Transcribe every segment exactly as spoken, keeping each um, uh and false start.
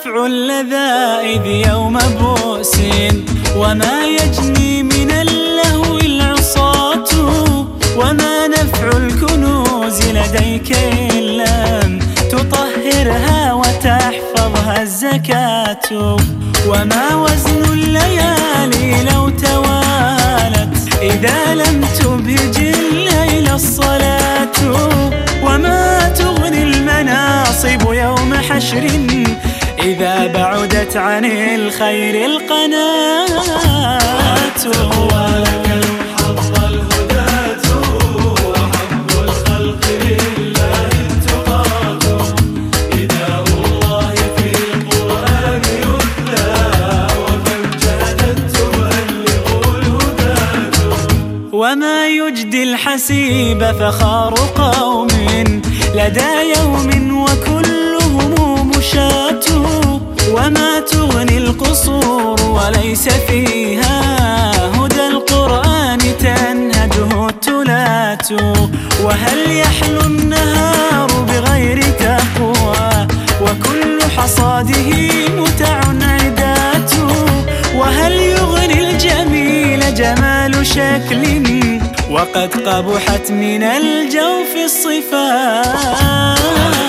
نفع اللذائذ يوم بؤس، وما يجني من اللهو العصاة، وما نفع الكنوز لديك إن لم تطهرها وتحفظها الزكاة، وما وزن الليالي لو توالت إذا لم تبهج الليل الصلاة، وما تغني المناصب يوم حشر إذا بعدت عن الخير القناة. ولك الحظ الهداة، وحب الخلق لله التقاة، نداء الله في القرآن يتلى، ومن جادت تبلغ الهداة. وما يجدي الحسيب فخار قوم لدى يوم وكلهم مشاة، وما تغني القصور وليس فيها هدى القرآن تنهجه التلاة، وهل يحلو النهار بغير تقوى وكل حصاده متع عدات، وهل يغني الجميل جمال شكل وقد قبحت من الجوف الصفات.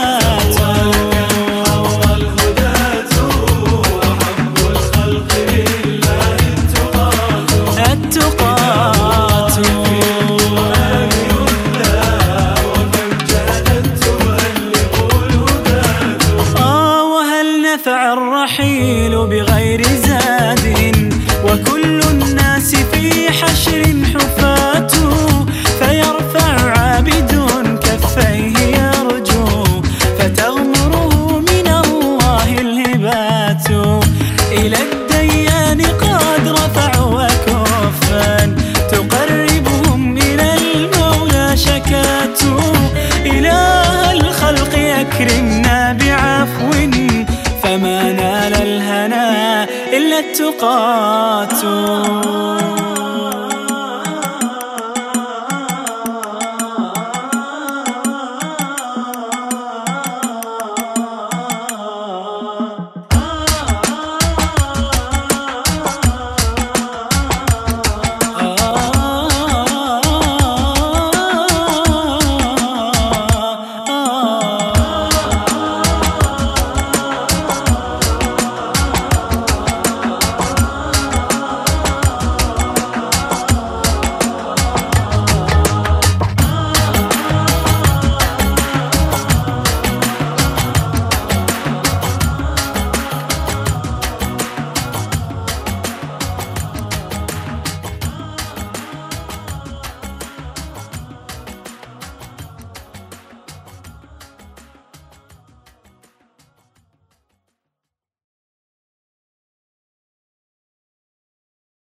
نفع الرحيل بغير زاد، وكل الناس في حشر حفاة، فيرفع عابد كفيه يرجو فتغمره من الله الهبات، إلى الديان قد رفعوا أكفا تقربهم إلى المولى شكات، إله الخلق أكرمنا بعفو فما نال الهنا إلا التقاة.